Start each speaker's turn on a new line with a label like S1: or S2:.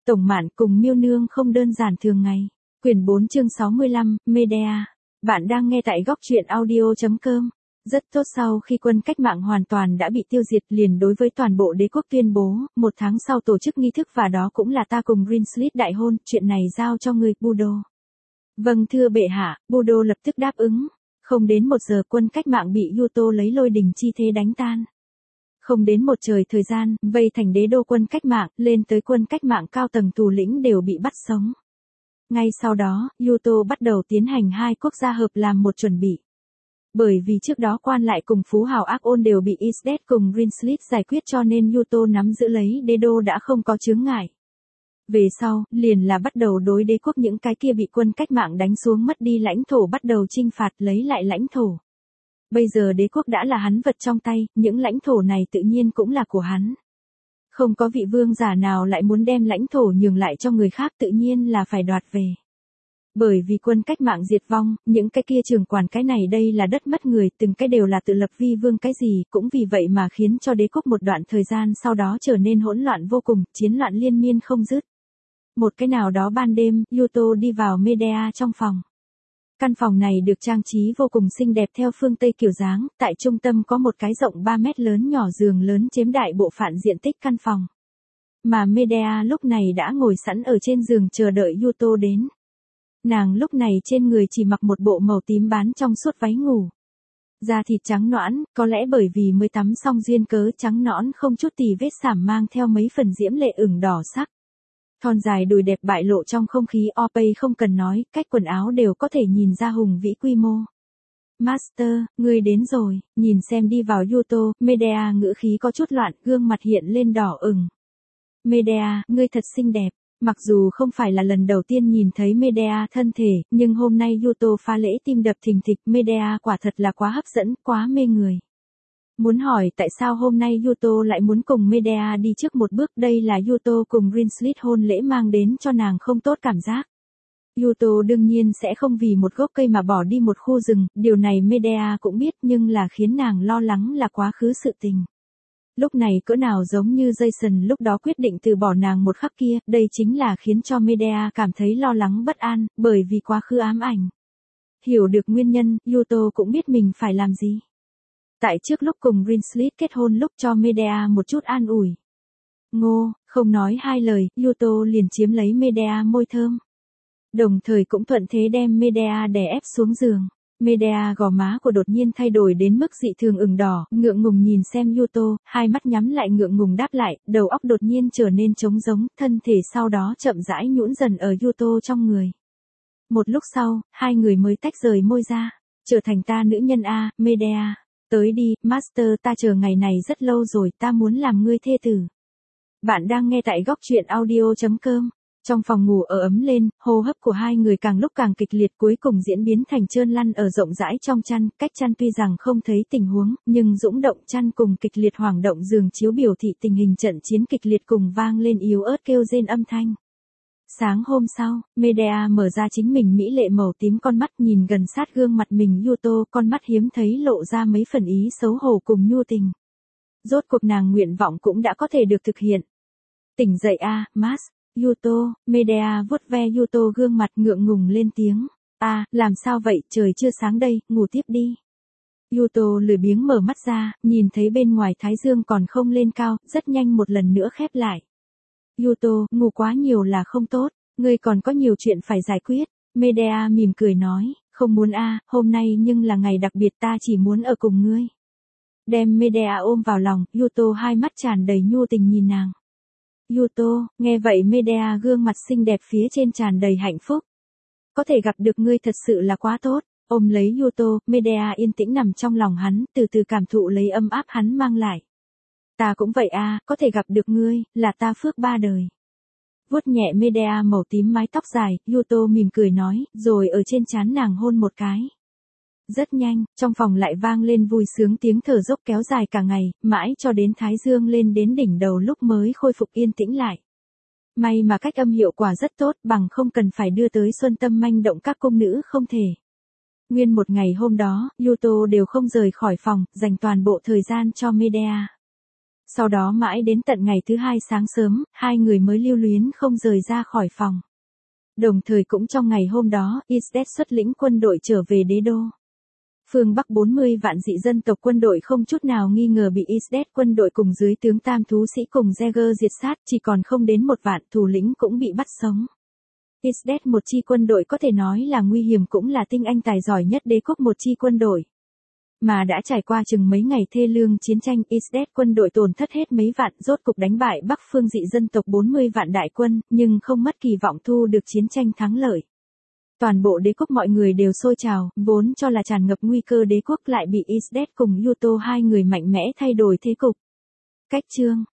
S1: Tổng Mạn cùng Miêu Nương không đơn giản thường ngày. Quyển 4 chương 65, Medea. Bạn đang nghe tại góc truyện audio.com. Rất tốt, sau khi quân cách mạng hoàn toàn đã bị tiêu diệt, liền đối với toàn bộ đế quốc tuyên bố, 1 tháng sau tổ chức nghi thức, và đó cũng là ta cùng Greensleeve đại hôn, chuyện này giao cho người, Budo. Vâng thưa bệ hạ, Budo lập tức đáp ứng. Không đến 1 giờ quân cách mạng bị Yuto lấy lôi đình chi thế đánh tan. Không đến một trời thời gian, vây thành đế đô quân cách mạng, lên tới quân cách mạng cao tầng thủ lĩnh đều bị bắt sống. Ngay sau đó, Yuto bắt đầu tiến hành 2 quốc gia hợp làm một chuẩn bị. Bởi vì trước đó quan lại cùng phú hào ác ôn đều bị Isdet cùng Greensleeve giải quyết, cho nên Yuto nắm giữ lấy đế đô đã không có chướng ngại. Về sau, liền là bắt đầu đối đế quốc những cái kia bị quân cách mạng đánh xuống mất đi lãnh thổ bắt đầu chinh phạt lấy lại lãnh thổ. Bây giờ đế quốc đã là hắn vật trong tay, những lãnh thổ này tự nhiên cũng là của hắn. Không có vị vương giả nào lại muốn đem lãnh thổ nhường lại cho người khác, tự nhiên là phải đoạt về. Bởi vì quân cách mạng diệt vong, những cái kia trưởng quản cái này đây là đất mất người, từng cái đều là tự lập vi vương cái gì, cũng vì vậy mà khiến cho đế quốc một đoạn thời gian sau đó trở nên hỗn loạn vô cùng, chiến loạn liên miên không dứt. Một cái nào đó ban đêm, Yuto đi vào Medea trong phòng. Căn phòng này được trang trí vô cùng xinh đẹp theo phương Tây kiểu dáng, tại trung tâm có một cái rộng 3 mét lớn nhỏ giường lớn chiếm đại bộ phận diện tích căn phòng. Mà Medea lúc này đã ngồi sẵn ở trên giường chờ đợi Yuto đến. Nàng lúc này trên người chỉ mặc một bộ màu tím bán trong suốt váy ngủ. Da thịt trắng nõn, có lẽ bởi vì mới tắm xong duyên cớ, trắng nõn không chút tì vết sảm, mang theo mấy phần diễm lệ ửng đỏ sắc. Thon dài đùi đẹp bại lộ trong không khí Opay, không cần nói, cách quần áo đều có thể nhìn ra hùng vĩ quy mô. Master, ngươi đến rồi, nhìn xem đi vào Yuto, Medea ngữ khí có chút loạn, gương mặt hiện lên đỏ ửng. Medea, ngươi thật xinh đẹp. Mặc dù không phải là lần đầu tiên nhìn thấy Medea thân thể, nhưng hôm nay Yuto phá lễ tim đập thình thịch, Medea quả thật là quá hấp dẫn, quá mê người. Muốn hỏi tại sao hôm nay Yuto lại muốn cùng Medea đi trước một bước, đây là Yuto cùng Greensleeve hôn lễ mang đến cho nàng không tốt cảm giác. Yuto đương nhiên sẽ không vì một gốc cây mà bỏ đi một khu rừng, điều này Medea cũng biết, nhưng là khiến nàng lo lắng là quá khứ sự tình. Lúc này cỡ nào giống như Jason lúc đó quyết định từ bỏ nàng một khắc kia, đây chính là khiến cho Medea cảm thấy lo lắng bất an, bởi vì quá khứ ám ảnh. Hiểu được nguyên nhân, Yuto cũng biết mình phải làm gì. Tại trước lúc cùng Greensleeve kết hôn, lúc cho Medea một chút an ủi. Ngô, không nói hai lời, Yuto liền chiếm lấy Medea môi thơm. Đồng thời cũng thuận thế đem Medea đè ép xuống giường. Medea gò má của đột nhiên thay đổi đến mức dị thường ửng đỏ, ngượng ngùng nhìn xem Yuto, hai mắt nhắm lại ngượng ngùng đáp lại, đầu óc đột nhiên trở nên trống rỗng, thân thể sau đó chậm rãi nhũn dần ở Yuto trong người. Một lúc sau, hai người mới tách rời môi ra. Trở thành ta nữ nhân a, Medea. Tới đi, Master, ta chờ ngày này rất lâu rồi, ta muốn làm ngươi thê tử. Bạn đang nghe tại góc truyện audio.com. Trong phòng ngủ ở ấm lên, hô hấp của hai người càng lúc càng kịch liệt, cuối cùng diễn biến thành trơn lăn ở rộng rãi trong chăn, cách chăn tuy rằng không thấy tình huống, nhưng dũng động chăn cùng kịch liệt hoảng động giường chiếu biểu thị tình hình trận chiến kịch liệt, cùng vang lên yếu ớt kêu rên âm thanh. Sáng hôm sau, Medea mở ra chính mình mỹ lệ màu tím con mắt, nhìn gần sát gương mặt mình Yuto, con mắt hiếm thấy lộ ra mấy phần ý xấu hổ cùng nhu tình. Rốt cuộc nàng nguyện vọng cũng đã có thể được thực hiện. Tỉnh dậy a, Mas. Yuto, Medea vuốt ve Yuto gương mặt, ngượng ngùng lên tiếng. Làm sao vậy, trời chưa sáng đây, ngủ tiếp đi. Yuto lười biếng mở mắt ra, nhìn thấy bên ngoài thái dương còn không lên cao, rất nhanh một lần nữa khép lại. Yuto, ngủ quá nhiều là không tốt, ngươi còn có nhiều chuyện phải giải quyết. Medea mỉm cười nói, không muốn hôm nay nhưng là ngày đặc biệt, ta chỉ muốn ở cùng ngươi. Đem Medea ôm vào lòng, Yuto hai mắt tràn đầy nhu tình nhìn nàng. Yuto, nghe vậy Medea gương mặt xinh đẹp phía trên tràn đầy hạnh phúc. Có thể gặp được ngươi thật sự là quá tốt. Ôm lấy Yuto, Medea yên tĩnh nằm trong lòng hắn, từ từ cảm thụ lấy ấm áp hắn mang lại. Ta cũng vậy có thể gặp được ngươi, là ta phước 3 đời. Vuốt nhẹ Medea màu tím mái tóc dài, Yuto mỉm cười nói, rồi ở trên trán nàng hôn một cái. Rất nhanh, trong phòng lại vang lên vui sướng tiếng thở dốc kéo dài cả ngày, mãi cho đến thái dương lên đến đỉnh đầu lúc mới khôi phục yên tĩnh lại. May mà cách âm hiệu quả rất tốt, bằng không cần phải đưa tới xuân tâm manh động các cung nữ không thể. Nguyên một ngày hôm đó, Yuto đều không rời khỏi phòng, dành toàn bộ thời gian cho Medea. Sau đó mãi đến tận ngày thứ hai sáng sớm, hai người mới lưu luyến không rời ra khỏi phòng. Đồng thời cũng trong ngày hôm đó, Isdet xuất lĩnh quân đội trở về đế đô. Phương Bắc 40 vạn dị dân tộc quân đội không chút nào nghi ngờ bị Isdet quân đội cùng dưới tướng Tam Thú Sĩ cùng Jäger diệt sát, chỉ còn không đến 1 vạn thủ lĩnh cũng bị bắt sống. Isdet một chi quân đội có thể nói là nguy hiểm cũng là tinh anh tài giỏi nhất đế quốc một chi quân đội. Mà đã trải qua chừng mấy ngày thê lương chiến tranh, Isdet quân đội tổn thất hết mấy vạn, rốt cục đánh bại Bắc phương dị dân tộc 40 vạn đại quân, nhưng không mất kỳ vọng thu được chiến tranh thắng lợi. Toàn bộ đế quốc mọi người đều sôi trào, vốn cho là tràn ngập nguy cơ đế quốc lại bị Isdet cùng Yuto hai người mạnh mẽ thay đổi thế cục. Cách chương